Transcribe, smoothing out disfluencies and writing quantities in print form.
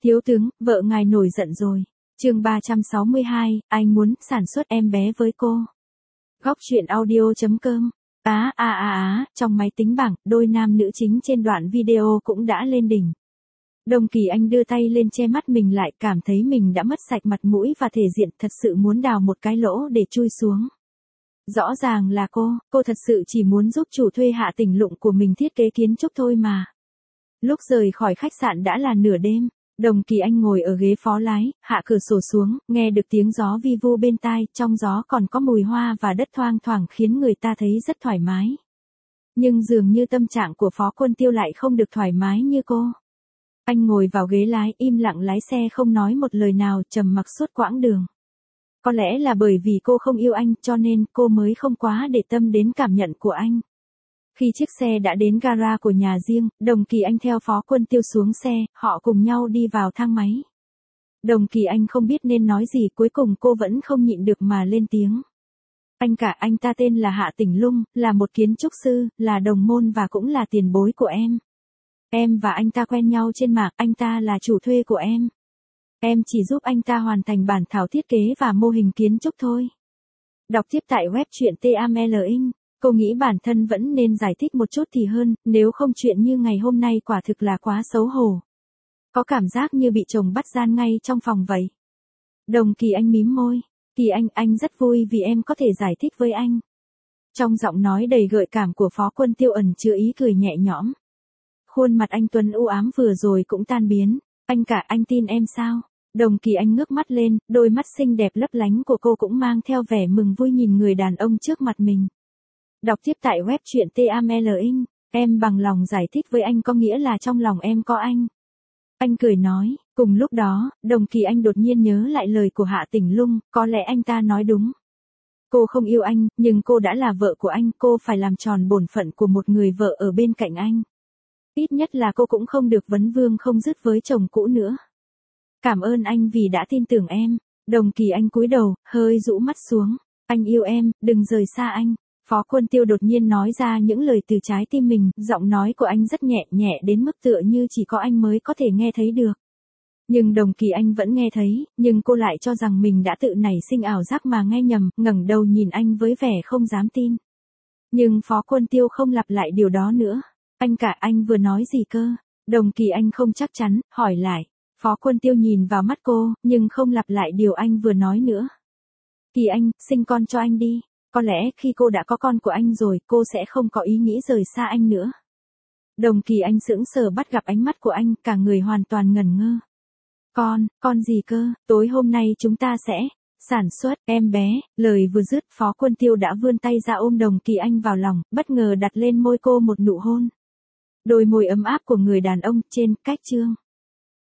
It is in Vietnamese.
Thiếu tướng, vợ ngài nổi giận rồi. Chương 362, anh muốn sản xuất em bé với cô. Góc truyện audio.com. Trong máy tính bảng, đôi nam nữ chính trên đoạn video cũng đã lên đỉnh. Đồng Kỳ Anh đưa tay lên che mắt mình lại, cảm thấy mình đã mất sạch mặt mũi và thể diện, thật sự muốn đào một cái lỗ để chui xuống. Rõ ràng là cô thật sự chỉ muốn giúp chủ thuê Hạ Tỉnh Lụng của mình thiết kế kiến trúc thôi mà. Lúc rời khỏi khách sạn đã là nửa đêm. Đồng Kỳ Anh ngồi ở ghế phó lái, hạ cửa sổ xuống, nghe được tiếng gió vi vu bên tai, trong gió còn có mùi hoa và đất thoang thoảng khiến người ta thấy rất thoải mái. Nhưng dường như tâm trạng của Phó Quân Tiêu lại không được thoải mái như cô. Anh ngồi vào ghế lái, im lặng lái xe không nói một lời nào, trầm mặc suốt quãng đường. Có lẽ là bởi vì cô không yêu anh cho nên cô mới không quá để tâm đến cảm nhận của anh. Khi chiếc xe đã đến gara của nhà riêng, Đồng Kỳ Anh theo Phó Quân Tiêu xuống xe, họ cùng nhau đi vào thang máy. Đồng Kỳ Anh không biết nên nói gì, cuối cùng cô vẫn không nhịn được mà lên tiếng. Anh ta tên là Hạ Tỉnh Lung, là một kiến trúc sư, là đồng môn và cũng là tiền bối của em. Em và anh ta quen nhau trên mạng, anh ta là chủ thuê của em. Em chỉ giúp anh ta hoàn thành bản thảo thiết kế và mô hình kiến trúc thôi. Đọc tiếp tại web truyện TAMLIN. Cô nghĩ bản thân vẫn nên giải thích một chút thì hơn, nếu không chuyện như ngày hôm nay quả thực là quá xấu hổ. Có cảm giác như bị chồng bắt gian ngay trong phòng vậy. Đồng Kỳ Anh mím môi. Kỳ anh rất vui vì em có thể giải thích với anh. Trong giọng nói đầy gợi cảm của Phó Quân Tiêu ẩn chứa ý cười nhẹ nhõm. Khuôn mặt anh tuấn u ám vừa rồi cũng tan biến. Anh tin em sao? Đồng Kỳ Anh ngước mắt lên, đôi mắt xinh đẹp lấp lánh của cô cũng mang theo vẻ mừng vui nhìn người đàn ông trước mặt mình. Đọc tiếp tại web truyện TAMLIN. Em bằng lòng giải thích với anh có nghĩa là trong lòng em có anh. Anh cười nói. Cùng lúc đó, Đồng Kỳ Anh đột nhiên nhớ lại lời của Hạ Tỉnh Lung, có lẽ anh ta nói đúng. Cô không yêu anh, nhưng cô đã là vợ của anh, cô phải làm tròn bổn phận của một người vợ ở bên cạnh anh. Ít nhất là cô cũng không được vấn vương không dứt với chồng cũ nữa. Cảm ơn anh vì đã tin tưởng em. Đồng Kỳ Anh cúi đầu, hơi rũ mắt xuống. Anh yêu em, đừng rời xa anh. Phó Quân Tiêu đột nhiên nói ra những lời từ trái tim mình, giọng nói của anh rất nhẹ nhẹ đến mức tựa như chỉ có anh mới có thể nghe thấy được. Nhưng Đồng Kỳ Anh vẫn nghe thấy, nhưng cô lại cho rằng mình đã tự nảy sinh ảo giác mà nghe nhầm, ngẩng đầu nhìn anh với vẻ không dám tin. Nhưng Phó Quân Tiêu không lặp lại điều đó nữa. Anh vừa nói gì cơ? Đồng Kỳ Anh không chắc chắn, hỏi lại. Phó Quân Tiêu nhìn vào mắt cô, nhưng không lặp lại điều anh vừa nói nữa. Kỳ Anh, sinh con cho anh đi. Có lẽ khi cô đã có con của anh rồi, cô sẽ không có ý nghĩ rời xa anh nữa. Đồng Kỳ Anh sững sờ bắt gặp ánh mắt của anh, cả người hoàn toàn ngẩn ngơ. Con gì cơ? Tối hôm nay chúng ta sẽ sản xuất em bé. Lời vừa dứt, Phó Quân Tiêu đã vươn tay ra ôm Đồng Kỳ Anh vào lòng, bất ngờ đặt lên môi cô một nụ hôn. Đôi môi ấm áp của người đàn ông trên cách chương.